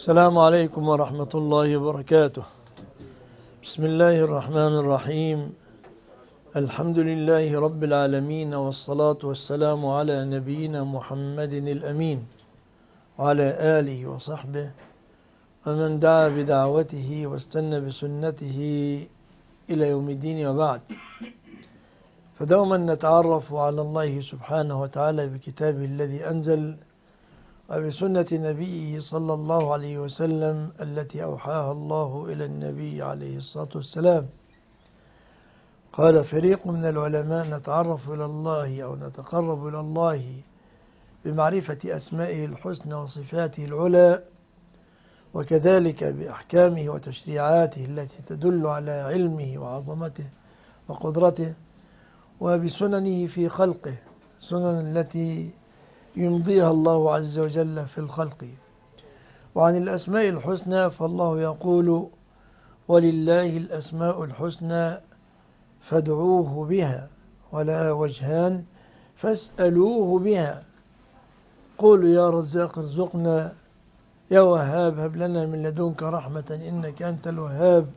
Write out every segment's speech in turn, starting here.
السلام عليكم ورحمة الله وبركاته. بسم الله الرحمن الرحيم. الحمد لله رب العالمين، والصلاة والسلام على نبينا محمد الأمين وعلى آله وصحبه ومن دعا بدعوته واستنى بسنته إلى يوم الدين، وبعد. فدوما نتعرف على الله سبحانه وتعالى بكتابه الذي أنزل، وبسنة نبيه صلى الله عليه وسلم التي أوحاها الله إلى النبي عليه الصلاة والسلام. قال فريق من العلماء: نتعرف إلى الله أو نتقرب إلى الله بمعرفة أسمائه الحسنى وصفاته العلى، وكذلك بأحكامه وتشريعاته التي تدل على علمه وعظمته وقدرته، وبسننه في خلقه، السنن التي يمضيها الله عز وجل في الخلق. وعن الأسماء الحسنى فالله يقول: ولله الأسماء الحسنى فادعوه بها ولها وجهان فاسألوه بها. قولوا يا رزاق ارزقنا، يا وهاب هب لنا من لدنك رحمة إنك أنت الوهاب.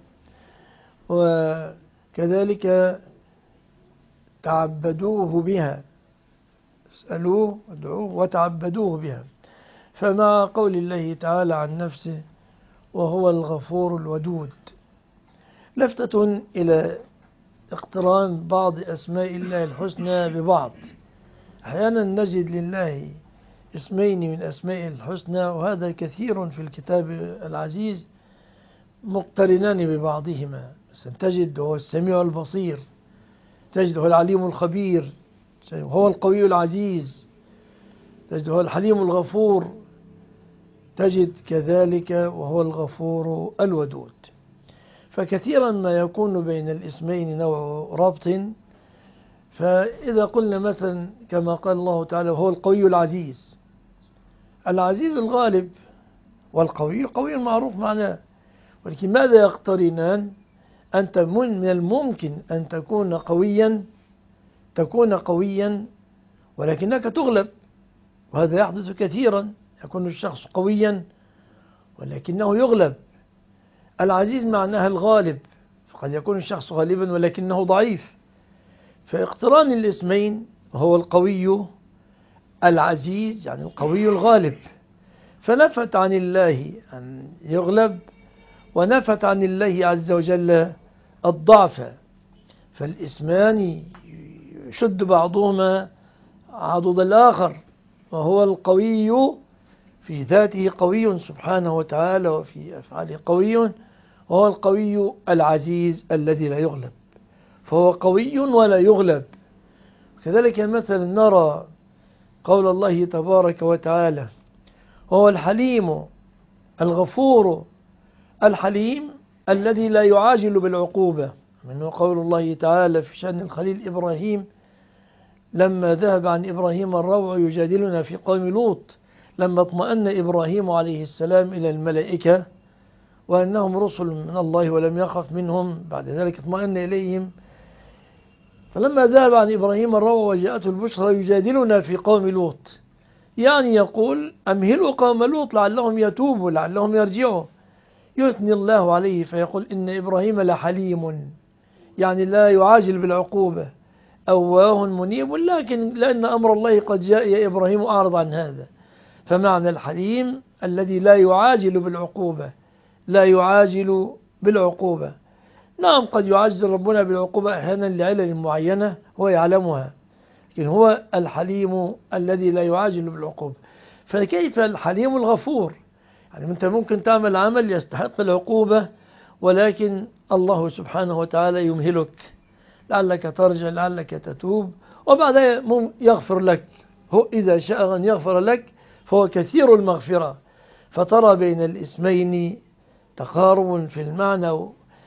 وكذلك تعبدوه بها، اسألوه وادعوه وتعبدوه بها. فمع قول الله تعالى عن نفسه: وهو الغفور الودود، لفتة إلى اقتران بعض أسماء الله الحسنى ببعض. أحيانا نجد لله اسمين من أسمائه الحسنى، وهذا كثير في الكتاب العزيز، مقترنان ببعضهما. تجد هو السميع البصير، تجد هو العليم الخبير، هو القوي العزيز، تجد هو الحليم الغفور، تجد كذلك وهو الغفور الودود. فكثيرا ما يكون بين الاسمين نوع ربط. فإذا قلنا مثلا كما قال الله تعالى: وهو القوي العزيز، العزيز الغالب، والقوي القوي المعروف معناه، ولكن ماذا يقترنان؟ أنت من الممكن أن تكون قويا ولكنك تغلب، وهذا يحدث كثيرا، يكون الشخص قويا ولكنه يغلب. العزيز معناها الغالب، فقد يكون الشخص غالبا ولكنه ضعيف. فاقتران الاسمين هو القوي العزيز، يعني القوي الغالب، فنفت عن الله أن يغلب، ونفت عن الله عز وجل الضعف. فالاسمان يشد بعضهما عضد الآخر، وهو القوي في ذاته قوي سبحانه وتعالى، وفي أفعاله قوي، وهو القوي العزيز الذي لا يغلب، فهو قوي ولا يغلب. كذلك مثلا نرى قول الله تبارك وتعالى: هو الحليم الغفور. الحليم الذي لا يعاجل بالعقوبة، منه قول الله تعالى في شأن الخليل إبراهيم: لما ذهب عن إبراهيم الروع يجادلنا في قوم لوط، لما اطمأن إبراهيم عليه السلام إلى الملائكة وأنهم رسل من الله ولم يخف منهم، بعد ذلك اطمأن إليهم، فلما ذهب عن إبراهيم الروع وجاءته البشرى يجادلنا في قوم لوط، يعني يقول: أمهلوا قوم لوط لعلهم يتوبوا لعلهم يرجعوا. يثني الله عليه فيقول: إن إبراهيم لحليم، يعني لا يعاجل بالعقوبة، أواه منيب، لكن لأن أمر الله قد جاء يا إبراهيم أعرض عن هذا. فمعنى الحليم الذي لا يعاجل بالعقوبة، لا يعاجل بالعقوبة. نعم، قد يعجل ربنا بالعقوبة أحيانا لعلل معينة هو يعلمها، لكن هو الحليم الذي لا يعاجل بالعقوبة. فكيف الحليم الغفور؟ يعني أنت ممكن تعمل عمل يستحق العقوبة، ولكن الله سبحانه وتعالى يمهلك لعلك ترجع، لعلك تتوب، وبعدها يغفر لك. هو إذا شاء أن يغفر لك فهو كثير المغفرة. فترى بين الاسمين تقارب في المعنى،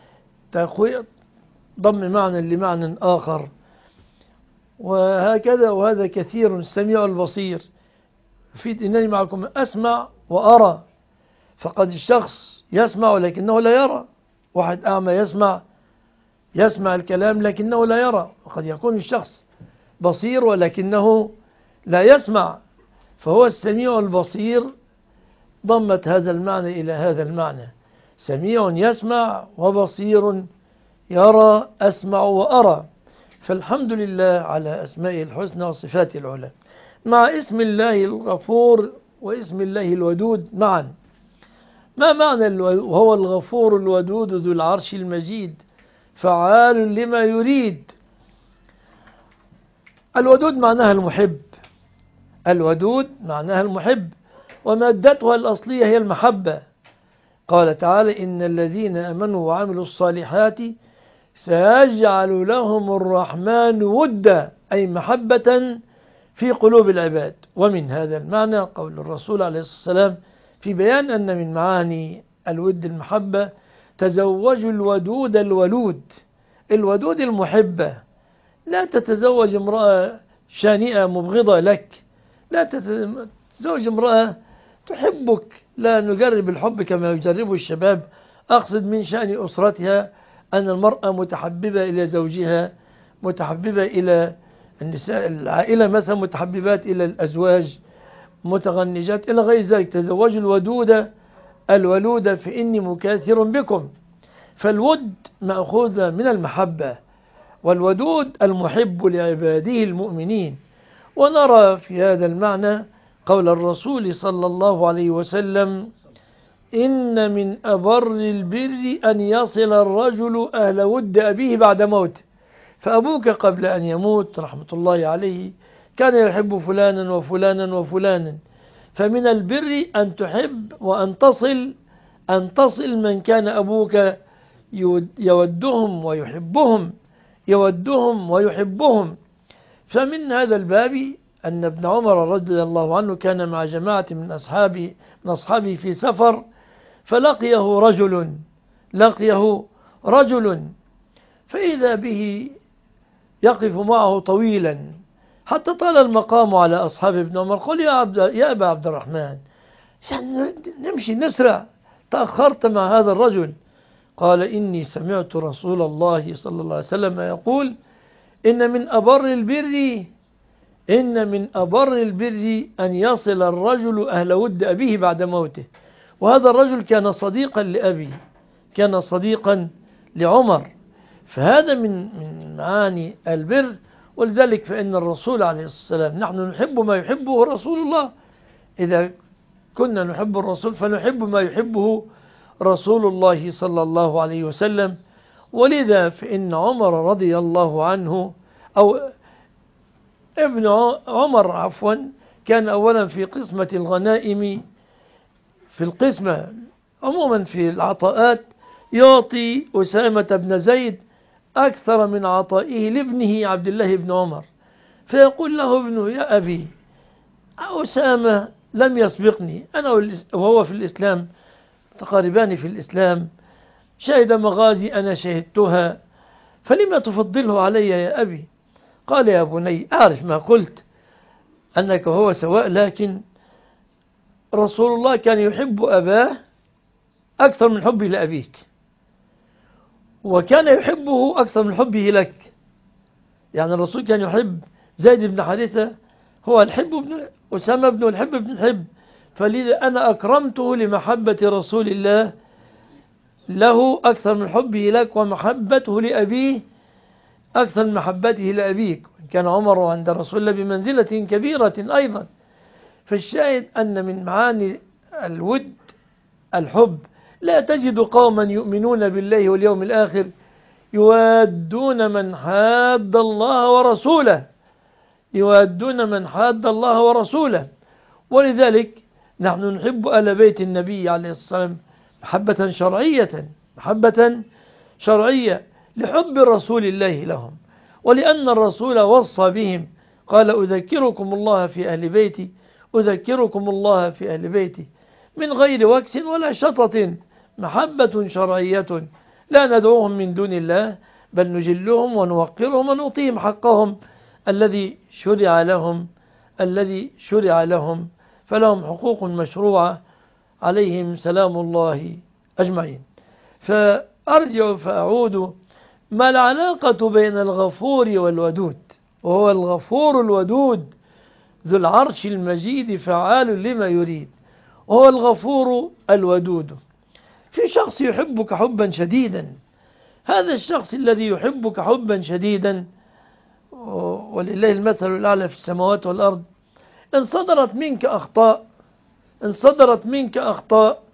ضم معنى لمعنى آخر، وهكذا. وهذا كثير. السميع البصير في إنني معكم أسمع وأرى، فقد الشخص يسمع ولكنه لا يرى. واحد أعمى يسمع الكلام لكنه لا يرى، وقد يكون الشخص بصير ولكنه لا يسمع. فهو السميع البصير ضمت هذا المعنى إلى هذا المعنى: سميع يسمع، وبصير يرى، أسمع وأرى. فالحمد لله على أسمائه الحسنى وصفاته العلى، مع اسم الله الغفور واسم الله الودود معا. ما معنى وهو الغفور الودود ذو العرش المجيد فعال لما يريد؟ الودود معناها المحب، الودود معناها المحب، ومادتها الأصلية هي المحبة. قال تعالى: إن الذين آمنوا وعملوا الصالحات سيجعل لهم الرحمن ودا، أي محبة في قلوب العباد. ومن هذا المعنى قول الرسول عليه الصلاة والسلام في بيان أن من معاني الود المحبة: تزوجوا الودود الولود. الودود المحبة، لا تتزوج امرأة شانئة مبغضة لك، لا تتزوج امرأة تحبك، لا نجرب الحب كما يجربه الشباب. أقصد من شأن أسرتها أن المرأة متحببة إلى زوجها، متحببة إلى النساء، العائلة مثلا متحببات إلى الأزواج، متغنجات إلى غير ذلك. تزوجوا الودود الولود فإني مكاثر بكم. فالود مأخوذ من المحبة، والودود المحب لعباده المؤمنين. ونرى في هذا المعنى قول الرسول صلى الله عليه وسلم: إن من أبر البر أن يصل الرجل أهل ود أبيه بعد موته. فأبوك قبل أن يموت رحمة الله عليه كان يحب فلانا وفلانا وفلانا، فمن البر أن تحب وأن تصل من كان أبوك يودهم ويحبهم، يودهم ويحبهم. فمن هذا الباب أن ابن عمر رضي الله عنه كان مع جماعة من أصحابه في سفر، فلقيه رجل فإذا به يقف معه طويلا حتى طال المقام على أصحاب ابن عمر. قال: يا أبا عبد الرحمن، يعني نمشي نسرع، تأخرت مع هذا الرجل. قال: إني سمعت رسول الله صلى الله عليه وسلم يقول: إن من أبر البر أن يصل الرجل أهل ود أبيه بعد موته. وهذا الرجل كان صديقا لأبي، كان صديقا لعمر، فهذا من معاني البر. ولذلك فإن الرسول عليه الصلاة والسلام، نحن نحب ما يحبه رسول الله. إذا كنا نحب الرسول فنحب ما يحبه رسول الله صلى الله عليه وسلم. ولذا فإن عمر رضي الله عنه، أو ابن عمر عفوا، كان أولا في قسمة الغنائم، في القسمة عموما في العطاءات، يعطي أسامة بن زيد أكثر من عطائه لابنه عبد الله بن عمر. فيقول له ابنه: يا أبي، أسامة لم يسبقني، أنا وهو في الإسلام تقاربان في الإسلام، شهد مغازي أنا شهدتها، فلما تفضله علي يا أبي؟ قال: يا بني، أعرف ما قلت أنك هو سواء، لكن رسول الله كان يحب أباه أكثر من حبه لأبيك، وكان يحبه أكثر من حبه لك. يعني الرسول كان يحب زيد بن حارثة، هو الحب ابن أسامة بن الحب بن الحب، فلذا أنا أكرمته لمحبة رسول الله له أكثر من حبه لك، ومحبته لأبيه أكثر من محبته لأبيك. كان عمر عند رسول الله بمنزلة كبيرة أيضا. فالشاهد أن من معاني الود الحب. لا تجد قوما يؤمنون بالله واليوم الآخر يوادون من حاد الله ورسوله، يوادون من حاد الله ورسوله. ولذلك نحن نحب آل بيت النبي عليه الصلاة والسلام محبة شرعية لحب رسول الله لهم، ولأن الرسول وصى بهم، قال: أذكركم الله في أهل بيتي، أذكركم الله في أهل بيتي، من غير وكس ولا شطط، محبة شرعية، لا ندعوهم من دون الله، بل نجلهم ونوقرهم ونعطيهم حقهم الذي شرع لهم، فلهم حقوق مشروعة عليهم سلام الله أجمعين. فأرجع فأعود: ما العلاقة بين الغفور والودود؟ وهو الغفور الودود ذو العرش المجيد فعال لما يريد. وهو الغفور الودود. في شخص يحبك حبا شديدا، هذا الشخص الذي يحبك حبا شديدا، ولله المثل الأعلى في السماوات والأرض، إن صدرت منك أخطاء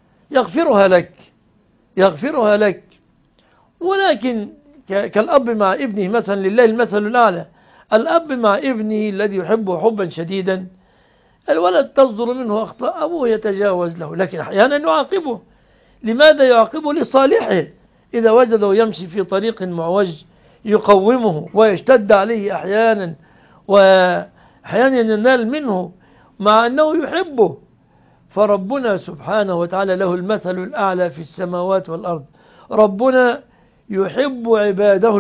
يغفرها لك. ولكن كالأب مع ابنه مثلا، لله المثل الأعلى، الأب مع ابنه الذي يحبه حبا شديدا، الولد تصدر منه أخطاء، أبوه يتجاوز له، لكن أحيانا يعاقبه. لماذا يعاقبه؟ لصالحه. إذا وجده يمشي في طريق معوج يقومه ويشتد عليه أحيانا، وأحيانا ينال منه مع أنه يحبه. فربنا سبحانه وتعالى له المثل الأعلى في السماوات والأرض. ربنا يحب عباده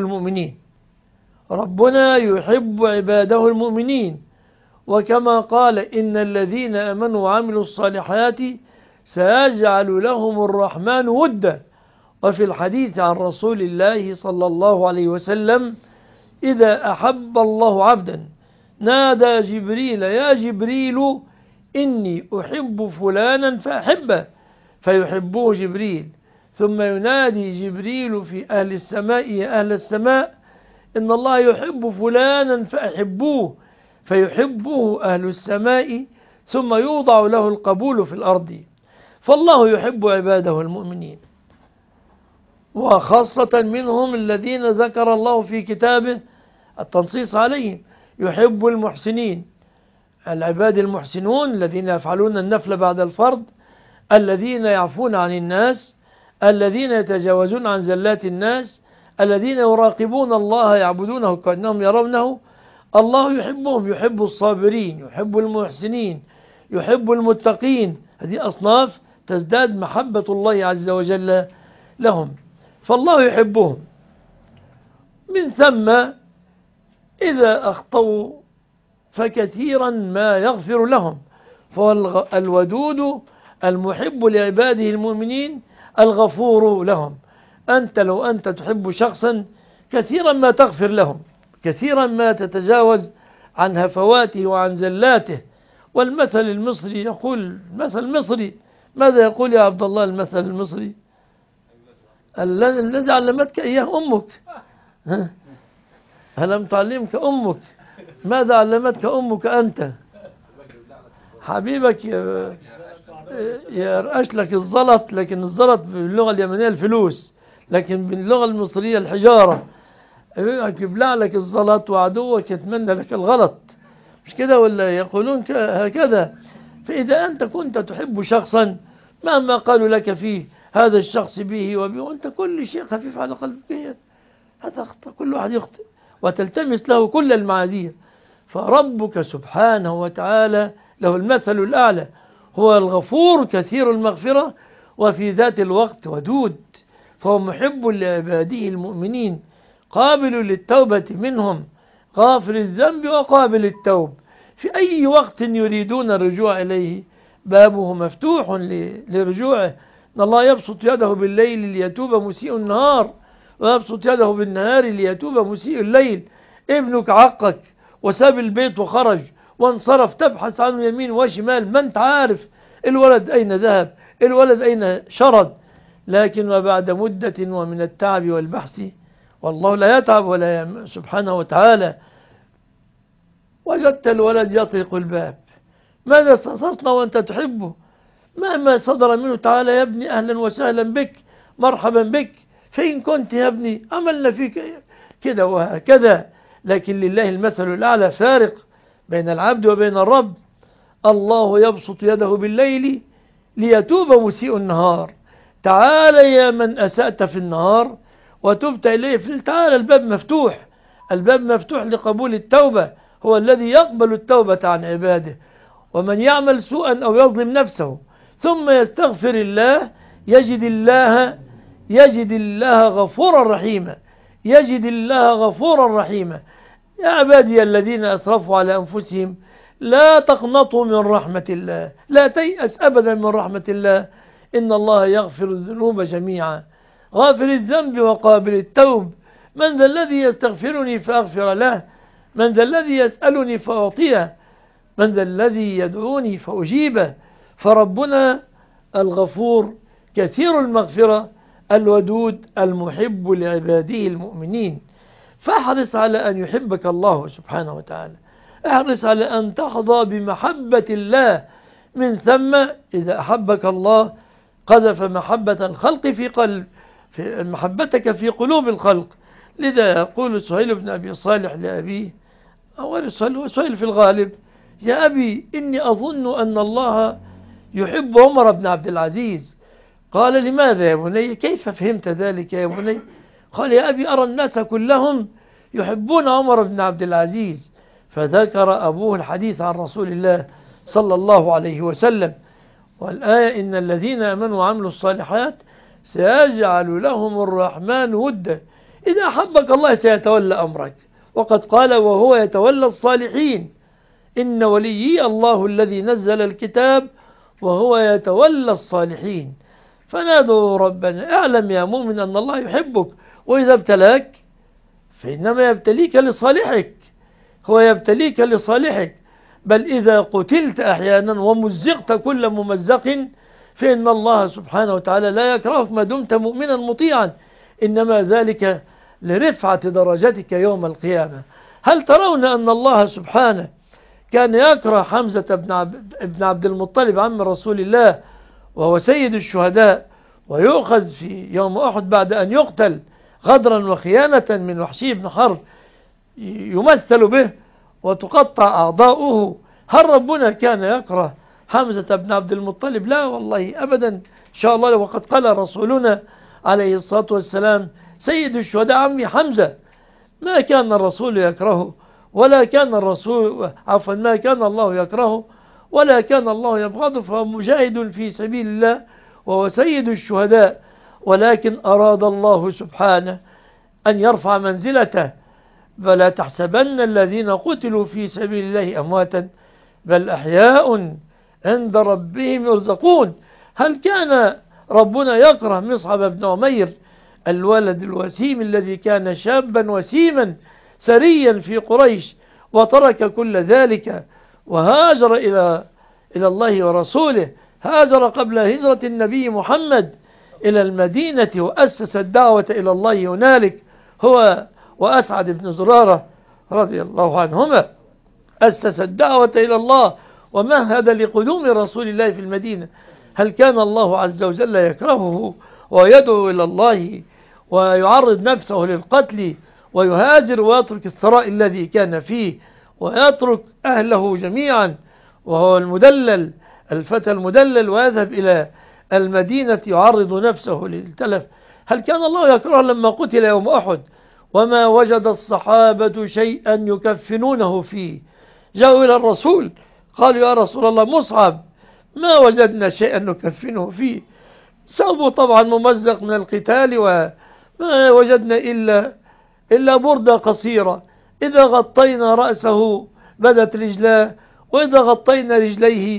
المؤمنين، وكما قال إن الذين آمنوا وعملوا الصالحات سيجعل لهم الرحمن ودا. وفي الحديث عن رسول الله صلى الله عليه وسلم إذا أحب الله عبدا نادى جبريل يا جبريل إني أحب فلانا فأحبه، فيحبه جبريل. ثم ينادي جبريل في أهل السماء يا أهل السماء إن الله يحب فلانا فأحبوه، فيحبه أهل السماء، ثم يوضع له القبول في الأرض. فالله يحب عباده المؤمنين، وخاصة منهم الذين ذكر الله في كتابه التنصيص عليهم. يحب المحسنين، العباد المحسنون الذين يفعلون النفل بعد الفرض، الذين يعفون عن الناس، الذين يتجاوزون عن زلات الناس، الذين يراقبون الله يعبدونه كأنهم يرونه. الله يحبهم، يحب الصابرين، يحب المحسنين، يحب المتقين. هذه أصناف تزداد محبة الله عز وجل لهم، فالله يحبهم. من ثم إذا أخطأوا فكثيرا ما يغفر لهم، فهو الودود المحب لعباده المؤمنين الغفور لهم. أنت لو أنت تحب شخصا كثيرا ما تغفر لهم، كثيرا ما تتجاوز عن هفواته وعن زلاته. والمثل المصري يقول، المثل المصري ماذا يقول يا عبد الله؟ المثل المصري الذي علمتك إياه أمك، ألم تعلمك أمك؟ ماذا علمتك أمك أنت؟ حبيبك يرقش لك الزلط، لكن الزلط باللغة اليمنية الفلوس، لكن باللغة المصرية الحجارة. يبلع لك الزلط وعدوك يتمنى لك الغلط، مش كده ولا يقولون هكذا؟ فإذا أنت كنت تحب شخصا مهما قالوا لك فيه هذا الشخص به وبه، وأنت كل شيء خفيف على قلبك، هذا أخطأ، كل واحد يخطئ، وتلتمس له كل المعاذير. فربك سبحانه وتعالى له المثل الأعلى، هو الغفور كثير المغفرة، وفي ذات الوقت ودود، فهو محب لعباده المؤمنين، قابل للتوبة منهم، غافر الذنب وقابل التوب. في أي وقت يريدون الرجوع إليه بابه مفتوح لرجوعه. إن الله يبسط يده بالليل ليتوب مسيء النهار، ويبسط يده بالنهار ليتوب مسيء الليل. ابنك عقك وساب البيت وخرج وانصرف، تبحث عنه يمين وشمال، ما انت عارف الولد أين ذهب، الولد أين شرد. لكن وبعد مدة ومن التعب والبحث، والله لا يتعب ولا سبحانه وتعالى، وجدت الولد يطرق الباب. ماذا تصنع وأنت تحبه؟ مهما صدر منه تعالى يا ابني أهلا وسهلا بك، مرحبا بك، فإن كنت يا ابني عملنا فيك كده وهكذا. لكن لله المثل الأعلى، فارق بين العبد وبين الرب. الله يبسط يده بالليل ليتوب مسيء النهار. تعال يا من أسأت في النهار وتبت إليه، تعال، الباب مفتوح، الباب مفتوح لقبول التوبة. هو الذي يقبل التوبة عن عباده. ومن يعمل سوءا أو يظلم نفسه ثم يستغفر الله يجد الله غفورا رحيما، يجد الله غفورا رحيما. يا عبادي الذين أسرفوا على أنفسهم لا تقنطوا من رحمة الله، لا تيأس أبدا من رحمة الله، إن الله يغفر الذنوب جميعا، غافر الذنب وقابل التوب. من ذا الذي يستغفرني فأغفر له؟ من ذا الذي يسألني فأعطيه؟ من ذا الذي يدعوني فأجيبه؟ فربنا الغفور كثير المغفرة الودود المحب لعباده المؤمنين. فاحرص على أن يحبك الله سبحانه وتعالى، احرص على أن تحظى بمحبة الله. من ثم إذا أحبك الله قذف محبة الخلق في قلب، في محبتك في قلوب الخلق. لذا يقول سهيل بن أبي صالح لأبيه، أول سهيل في الغالب: يا أبي إني أظن أن الله يحب عمر بن عبد العزيز. قال: لماذا يا بني؟ كيف فهمت ذلك يا بني؟ قال: يا أبي أرى الناس كلهم يحبون عمر بن عبد العزيز. فذكر أبوه الحديث عن رسول الله صلى الله عليه وسلم، والآية: إن الذين آمنوا وعملوا الصالحات سيجعل لهم الرحمن ودا. إذا أحبك الله سيتولى أمرك، وقد قال: وهو يتولى الصالحين. إن وليي الله الذي نزل الكتاب وهو يتولى الصالحين. فنادوا ربنا: اعلم يا مؤمن أن الله يحبك، وإذا ابتلاك فإنما يبتليك لصالحك، هو يبتليك لصالحك. بل إذا قتلت أحيانا ومزقت كل ممزق فإن الله سبحانه وتعالى لا يكرهك ما دمت مؤمنا مطيعا، إنما ذلك لرفعة درجتك يوم القيامة. هل ترون أن الله سبحانه كان يكره حمزة بن عبد المطلب عم رسول الله وهو سيد الشهداء، ويؤخذ في يوم أحد بعد أن يقتل غدرا وخيانة من وحشي بن حرب يمثل به وتقطع أعضاؤه؟ هل ربنا كان يكره حمزة بن عبد المطلب؟ لا والله أبدا، إن شاء الله. وقد قال رسولنا عليه الصلاة والسلام: سيد الشهداء عمي حمزة. ما كان الرسول يكرهه، ولا كان الرسول ما كان الله يكرهه ولا كان الله يبغضه، فهو مجاهد في سبيل الله وهو سيد الشهداء. ولكن أراد الله سبحانه أن يرفع منزلته: فلا تحسبن الذين قتلوا في سبيل الله أمواتا بل أحياء عند ربهم يرزقون. هل كان ربنا يكره مصعب بن عمير الولد الوسيم الذي كان شابا وسيما ثريا في قريش، وترك كل ذلك وهاجر إلى الله ورسوله؟ هاجر قبل هجرة النبي محمد إلى المدينة، وأسس الدعوة إلى الله هنالك، هو وأسعد بن زرارة رضي الله عنهما. أسس الدعوة إلى الله ومهد لقدوم رسول الله في المدينة. هل كان الله عز وجل يكرهه ويدعو إلى الله ويعرض نفسه للقتل ويهاجر ويترك الثراء الذي كان فيه ويترك أهله جميعا وهو المدلل الفتى المدلل ويذهب إلى المدينة يعرض نفسه للتلف؟ هل كان الله يكره لما قتل يوم أحد وما وجد الصحابة شيئا يكفنونه فيه؟ جاءوا إلى الرسول قالوا: يا رسول الله، مصعب ما وجدنا شيئا نكفنه فيه، ثوبه طبعا ممزق من القتال، وما وجدنا إلا بردة قصيرة، إذا غطينا رأسه بدت رجلاه، وإذا غطينا رجليه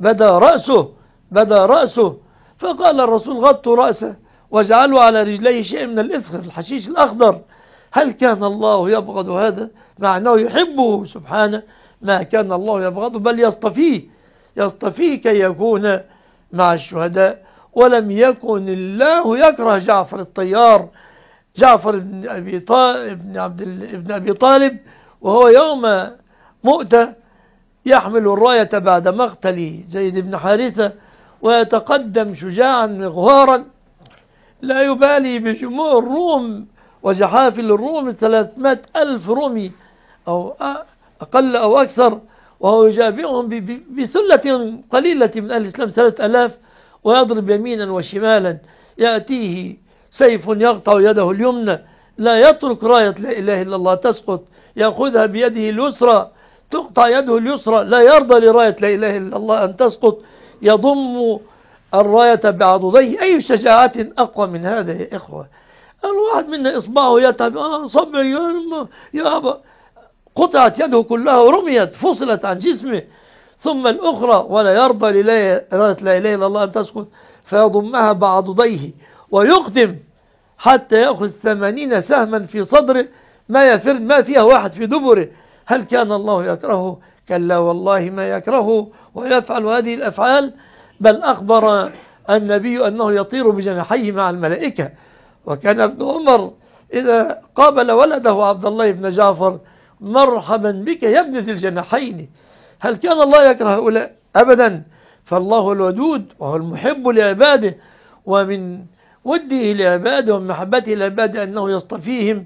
بدا رأسه. فقال الرسول: غطوا رأسه واجعلوا على رجليه شيء من الإذخر الحشيش الأخضر. هل كان الله يبغض هذا؟ مع أنه يحبه سبحانه، ما كان الله يبغضه، بل يصطفيه كي يكون مع الشهداء. ولم يكن الله يكره جعفر الطيار، جعفر بن أبي طالب، وهو يوم مؤتة يحمل الراية بعد مقتل زيد بن حارثة، ويتقدم شجاعا مغوارا لا يبالي بجموع الروم وجحافل الروم 300,000 رومي أو أقل أو أكثر، وهو يجابئهم بثلة قليلة من أهل الإسلام 3000، ويضرب يمينا وشمالا. يأتيه سيف يقطع يده اليمنى، لا يترك راية لا إله إلا الله تسقط، يأخذها بيده اليسرى تقطع يده اليسرى، لا يرضى لراية لا إله إلا الله أن تسقط، يضم الراية بعضديه. أي شجاعة أقوى من هذا يا إخوة؟ الواحد منا إصبعه يتعب، صبعي يا أبا، قطعت يده كلها ورميت فصلت عن جسمه، ثم الأخرى ولا يرضى لراية لا إله إلا الله أن تسقط، فيضمها بعضديه ويقدم حتى يأخذ 80 سهما في صدره ما فيها واحد في دبره. هل كان الله يكرهه؟ كلا والله ما يكرهه، ويفعل هذه الأفعال بل أخبر النبي أنه يطير بجناحيه مع الملائكة. وكان ابن عمر إذا قابل ولده عبد الله بن جعفر: مرحبا بك يا ابن ذي الجناحين. هل كان الله يكره هؤلاء؟ أبدا. فالله الودود وهو المحب لعباده، ومن وده لعباده ومن محبته لعباده أنه يصطفيهم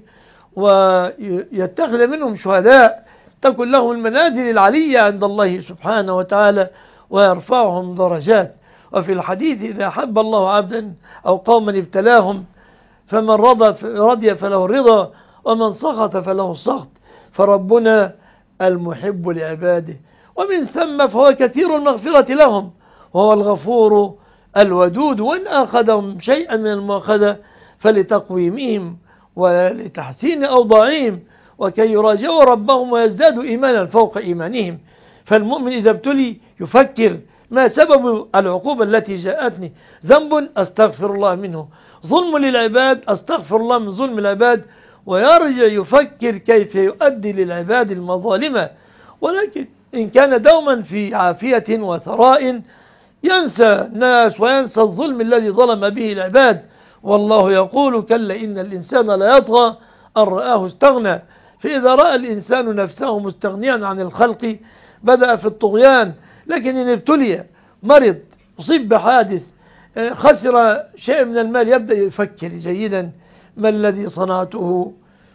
ويتخذ منهم شهداء تكن لهم المنازل العلية عند الله سبحانه وتعالى ويرفعهم درجات. وفي الحديث: إذا أحب الله عبدا أو قوما ابتلاهم، فمن رضي فله الرضا، ومن سخط فله السخط. فربنا المحب لعباده، ومن ثم فهو كثير المغفرة لهم، وهو الغفور الودود. وإن أخذهم شيئا من المؤاخذة فلتقويمهم ولتحسين أوضاعهم، وكي يراجعوا ربهم ويزدادوا إيمانا فوق إيمانهم. فالمؤمن إذا ابتلي يفكر: ما سبب العقوبة التي جاءتني؟ ذنب أستغفر الله منه، ظلم للعباد أستغفر الله من ظلم العباد، ويرجع يفكر كيف يؤدي للعباد المظالمة. ولكن إن كان دوما في عافية وثراء ينسى الناس وينسى الظلم الذي ظلم به العباد. والله يقول: كلا إن الإنسان لا يطغى أن رآه استغنى. فإذا رأى الإنسان نفسه مستغنيا عن الخلق بدأ في الطغيان. لكن إن ابتلي، مرض، أصيب بحادث، خسر شيء من المال، يبدأ يفكر جيدا: ما الذي صنعته؟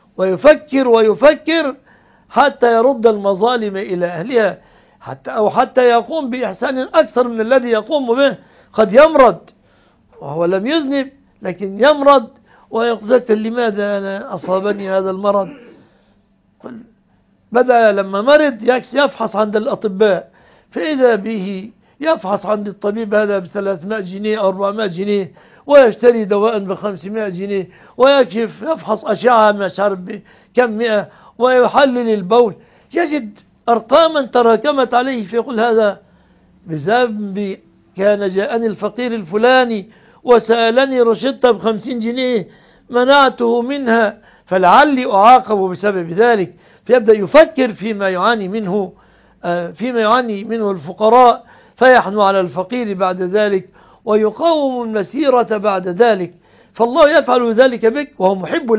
ويفكر حتى يرد المظالم إلى أهلها، حتى يقوم بإحسان أكثر من الذي يقوم به. قد يمرض وهو لم يذنب، لكن يمرض ويقذف: لماذا أنا أصابني هذا المرض؟ بدأ لما مرض يفحص عند الأطباء، فإذا به يفحص عند الطبيب هذا ب300 جنيه أو 400 جنيه، ويشتري دواء ب500 جنيه، ويكشف يفحص أشعة مش عارف بكم 100، ويحلل البول، يجد أرقاما تراكمت عليه، فيقول: هذا بذنب كان جاءني الفقير الفلاني وسألني رشدة ب50 جنيه منعته منها، فلعلي أعاقب بسبب ذلك. فيبدأ يفكر فيما يعاني منه الفقراء، فيحنو على الفقير بعد ذلك، ويقاوم المسيرة بعد ذلك. فالله يفعل ذلك بك، وهو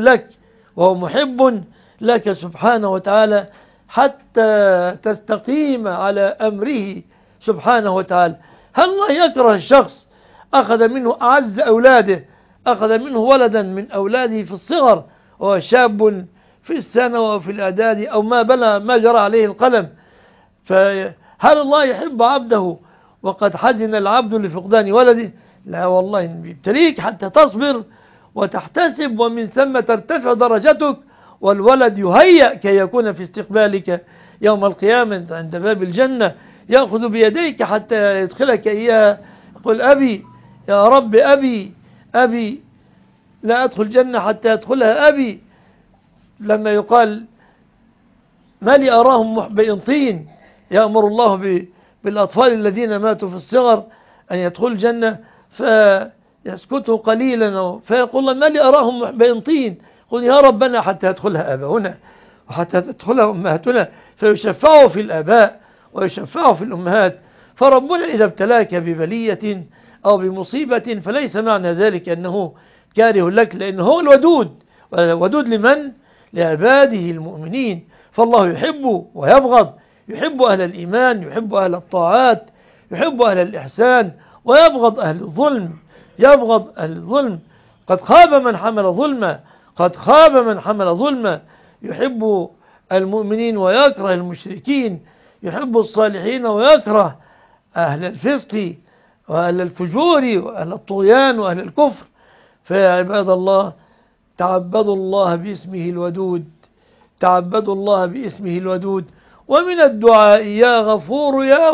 محب لك سبحانه وتعالى، حتى تستقيم على أمره سبحانه وتعالى. هل الله يكره الشخص أخذ منه أعز أولاده، أخذ منه ولدا من أولاده في الصغر وهو شاب في الثانوي وفي الإعداد أو ما جرى عليه القلم؟ فهل الله يحب عبده وقد حزن العبد لفقدان ولده؟ لا والله، يبتليك حتى تصبر وتحتسب، ومن ثم ترتفع درجتك، والولد يهيأ كي يكون في استقبالك يوم القيامة عند باب الجنة، يأخذ بيديك حتى يدخلك إياها، يقول: أبي يا رب، أبي لا أدخل الجنة حتى يدخلها أبي. لما يقال: ما لي أراهم محبئين طين، يأمر الله بالأطفال الذين ماتوا في الصغر أن يدخلوا الجنة، فيسكتوا قليلا، فيقول الله: ما لي أراهم محبئين طين. قل: يا ربنا حتى يدخلها أباؤنا وحتى تدخلها أمهاتنا. فيشفعوا في الآباء ويشفعوا في الأمهات. فربنا إذا ابتلاك ببلية أو بمصيبة فليس معنى ذلك أنه كاره لك، لأنه هو الودود لمن؟ لعباده المؤمنين. فالله يحب ويبغض، يحب أهل الإيمان، يحب أهل الطاعات، يحب أهل الإحسان، ويبغض أهل الظلم. قد خاب من حمل ظلما. يحب المؤمنين ويكره المشركين، يحب الصالحين ويكره أهل الفسق وأهل الفجور وأهل الطغيان وأهل الكفر. فيا عباد الله، تعبدوا الله باسمه الودود. ومن الدعاء: يا غفور يا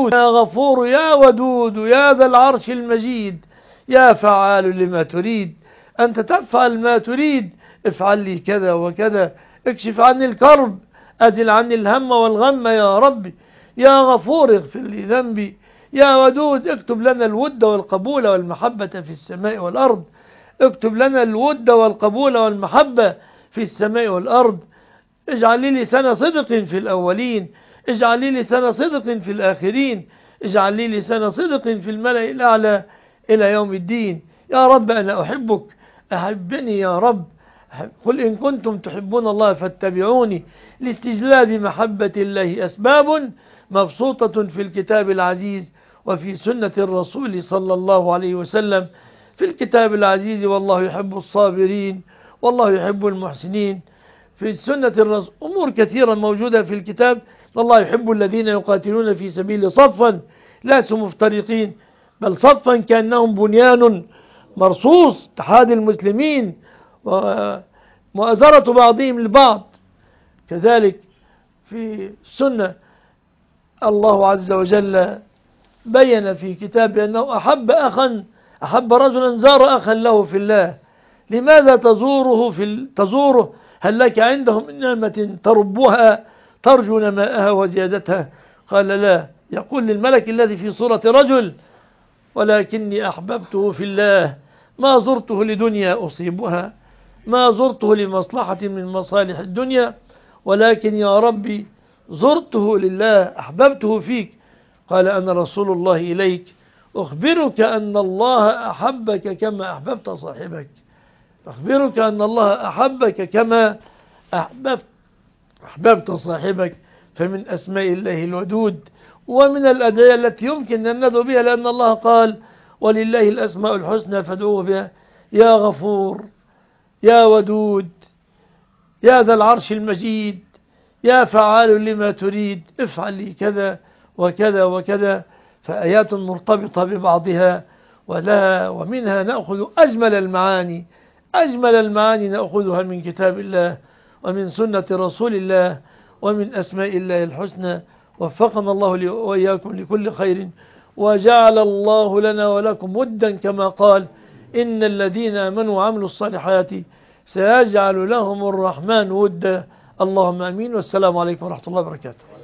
ودود يا ذا العرش المجيد، يا فعال لما تريد. أنت تفعل ما تريد، افعل لي كذا وكذا، اكشف عني الكرب، أزل عني الهم والغم يا ربي. يا غفور اغفر لي ذنبي، يا ودود اكتب لنا الود والقبول والمحبة في السماء والأرض. اكتب لنا الود والقبول والمحبة في السماء والأرض. اجعل لي لسان صدق في الأولين، اجعل لي لسان صدق في الآخرين. اجعل لي لسان صدق في الملأ الأعلى إلى يوم الدين. يا رب أنا أحبك، أحبني يا رب. قل إن كنتم تحبون الله فاتبعوني. لاستجلاب محبة الله أسباب مبسوطة في الكتاب العزيز وفي سنة الرسول صلى الله عليه وسلم. في الكتاب العزيز والله يحب الصابرين والله يحب المحسنين. في سنة الرسول أمور كثيرة موجودة في الكتاب. الله يحب الذين يقاتلون في سبيل صفا ليسوا مفترقين بل صفا كأنهم بنيان مرصوص، اتحاد المسلمين ومؤازرة بعضهم البعض. كذلك في السنة الله عز وجل بين في كتابه أنه أحب رجلا زار أخا له في الله. لماذا تزوره؟ هل لك عنده من نعمة تربها ترجو نماءها وزيادتها؟ قال لا. يقول للملك الذي في صورة رجل ولكني أحببته في الله، ما زرته لدنيا أصيبها، ما زرته لمصلحة من مصالح الدنيا، ولكن يا ربي زرته لله، أحببته فيك. قال أنا رسول الله إليك أخبرك أن الله أحبك كما أحببت صاحبك. أخبرك أن الله أحبك كما أحببت صاحبك. فمن أسماء الله الودود، ومن الأدعية التي يمكن أن ندعو بها، لأن الله قال ولله الأسماء الحسنى فادعوه بها. يا غفور، يا ودود، يا ذا العرش المجيد، يا فعال لما تريد، افعل لي كذا وكذا وكذا. فآيات مرتبطة ببعضها ومنها نأخذ أجمل المعاني نأخذها من كتاب الله ومن سنة رسول الله ومن أسماء الله الحسنى. وفقنا الله وإياكم لكل خير، وجعل الله لنا ولكم ودا كما قال إن الذين آمنوا وعملوا الصالحات سيجعل لهم الرحمن ودا. اللهم أمين. والسلام عليكم ورحمة الله وبركاته.